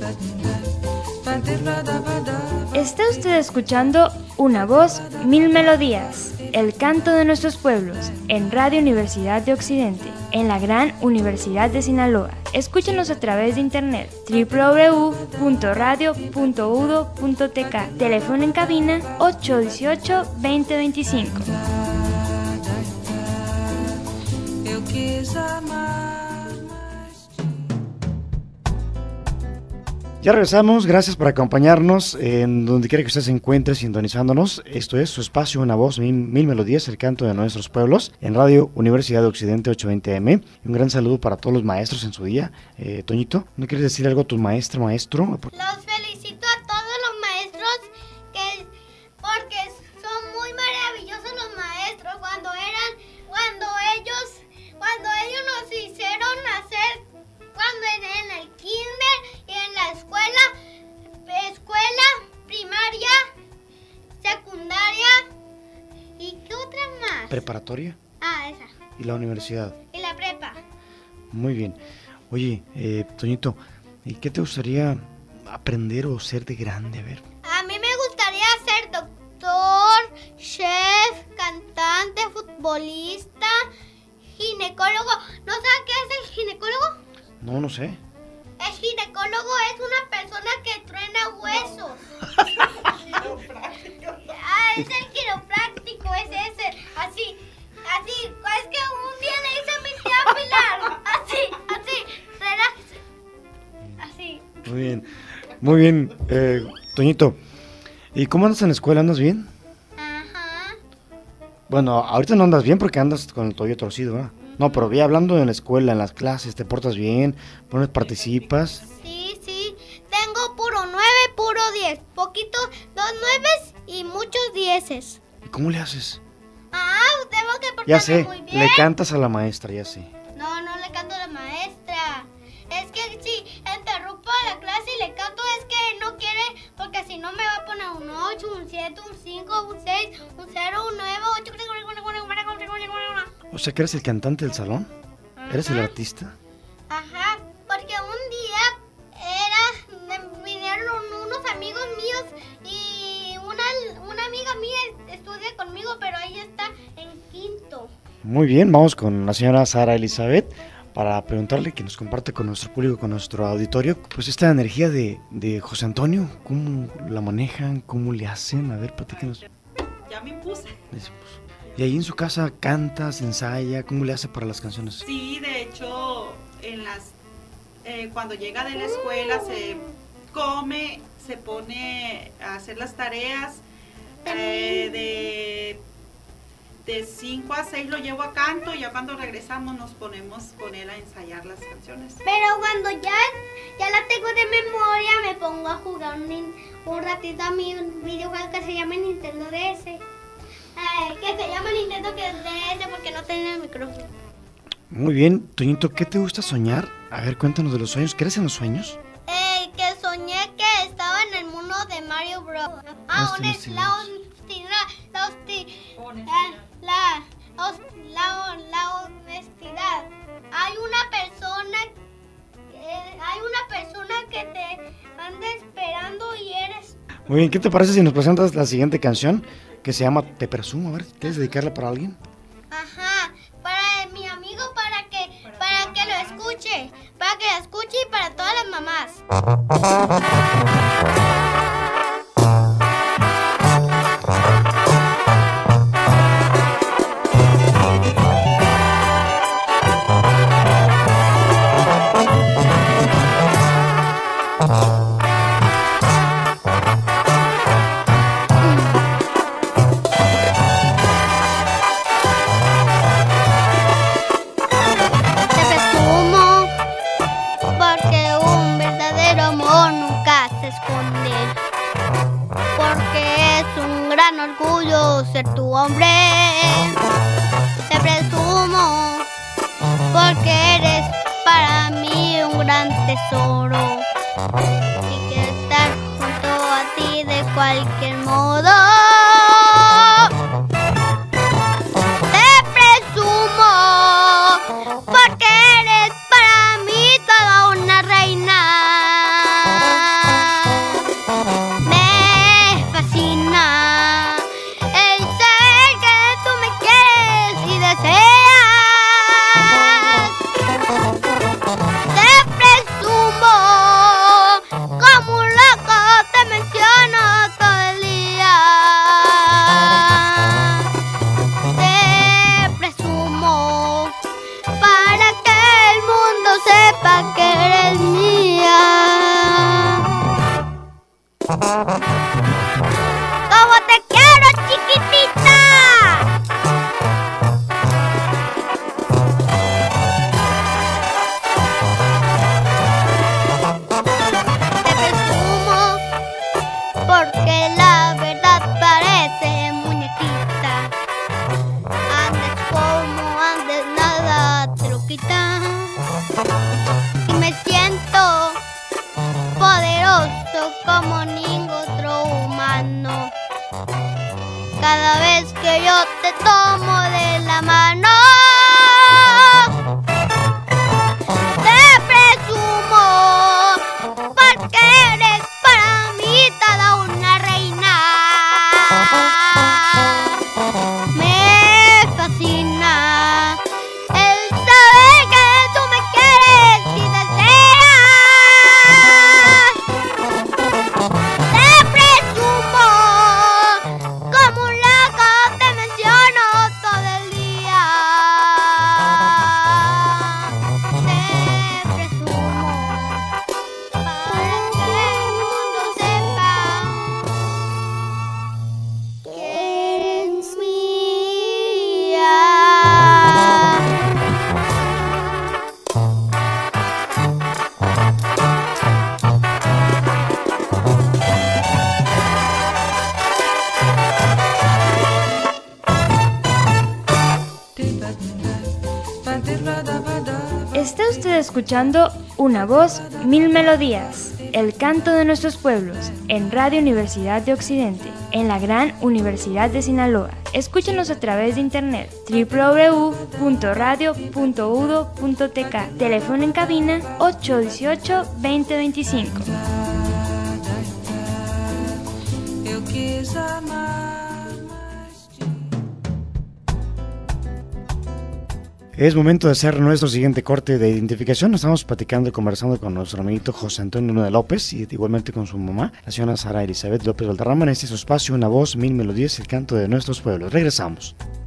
Está usted escuchando Una voz, mil melodías, el canto de nuestros pueblos, en Radio Universidad de Occidente, en la Gran Universidad de Sinaloa. Escúchenos a través de internet www.radio.udo.tk. Teléfono en cabina 818-2025. Ya regresamos, gracias por acompañarnos en donde quiera que usted se encuentre sintonizándonos. Esto es su espacio, Una voz, mil melodías, el canto de nuestros pueblos, en Radio Universidad de Occidente 820M. Un gran saludo para todos los maestros en su día. Toñito, ¿no quieres decir algo a tu maestro? Los felicito a todos los maestros porque son muy maravillosos los maestros. Cuando ellos nos hicieron nacer, cuando en el kinder y en la escuela primaria, secundaria y ¿qué otra más? ¿Preparatoria? Ah, esa. ¿Y la universidad? Y la prepa. Muy bien. Oye, Toñito, ¿qué te gustaría aprender o ser de grande? A ver. A mí me gustaría ser doctor, chef, cantante, futbolista, ginecólogo. ¿No sabes qué es el ginecólogo? No sé. El ginecólogo es una persona que truena huesos. Es el quiropráctico, es ese. Así. Es que un día le hice a mi tía Pilar. Así. Muy bien, Toñito. ¿Y cómo andas en la escuela? ¿Andas bien? Ajá. Bueno, ahorita no andas bien porque andas con el tobillo torcido, ¿verdad? No, pero vi hablando en la escuela, en las clases, ¿te portas bien? ¿Participas? Sí. Tengo puro 9, puro 10. Poquito, 2 9 y muchos 10. ¿Y cómo le haces? Tengo que portarme Ya sé, muy bien. le cantas a la maestra, ya sé. No le canto a la maestra. Es que si interrumpo la clase y le canto es que no quiere, porque si no me va a poner un 8, un 7, un 5, un 6, un 0, un 9, 8. O sea, que eres el cantante del salón. Ajá. ¿Eres el artista? Ajá, porque un día vinieron unos amigos míos y una amiga mía estudia conmigo, pero ella está en quinto. Muy bien, vamos con la señora Sara Elizabeth para preguntarle que nos comparte con nuestro público, con nuestro auditorio, pues esta energía de José Antonio, ¿cómo la manejan? ¿Cómo le hacen? A ver, platícanos. Ya me impuse. ¿Y ahí en su casa cantas, ensaya? ¿Cómo le hace para las canciones? Sí, de hecho, cuando llega de la escuela se come, se pone a hacer las tareas. De 5 a 6 lo llevo a canto y ya cuando regresamos nos ponemos con él a ensayar las canciones. Pero cuando ya la tengo de memoria me pongo a jugar un ratito a mi videojuego que se llama Nintendo DS. Que se llama Nintendo DS porque no tenía el micrófono. Muy bien, Toñito, ¿qué te gusta soñar? A ver, cuéntanos de los sueños. ¿Crees en los sueños? Que soñé que estaba en el mundo de Mario Bros. La honestidad. Hay una persona que te anda esperando y eres... Muy bien, ¿qué te parece si nos presentas la siguiente canción que se llama Te Presumo? A ver, ¿quieres dedicarla para alguien? Ajá, para mi amigo, para que lo escuche, y para todas las mamás. Ser tu hombre, te presumo, porque eres para mí un gran tesoro y quiero estar junto a ti de cualquier modo. Te presumo, porque eres para mí toda una reina. ¡Cómo te quiero, chiquitita! Te presumo porque la verdad parece muñequita. Andes como andes, nada te lo quita. Y me siento poderoso como ningún otro humano. Cada vez que yo te tomo de la mano, te presumo porque eres para mí toda una reina. Me fascina el saber que tú me quieres y deseas. Te presumo como un loco, te menciono todo el día. Te presumo para que el mundo sepa que eres mía. Está usted escuchando Una Voz, Mil Melodías, el canto de nuestros pueblos, en Radio Universidad de Occidente, en la gran Universidad de Sinaloa. Escúchenos a través de internet www.radio.udo.tk. Teléfono en cabina 818-2025. Eu quis amar. Es momento de hacer nuestro siguiente corte de identificación. Estamos platicando y conversando con nuestro amiguito José Antonio Luna López y igualmente con su mamá, la señora Sara Elizabeth López Valderrama, en este su espacio Una Voz, Mil Melodías, el canto de nuestros pueblos. Regresamos.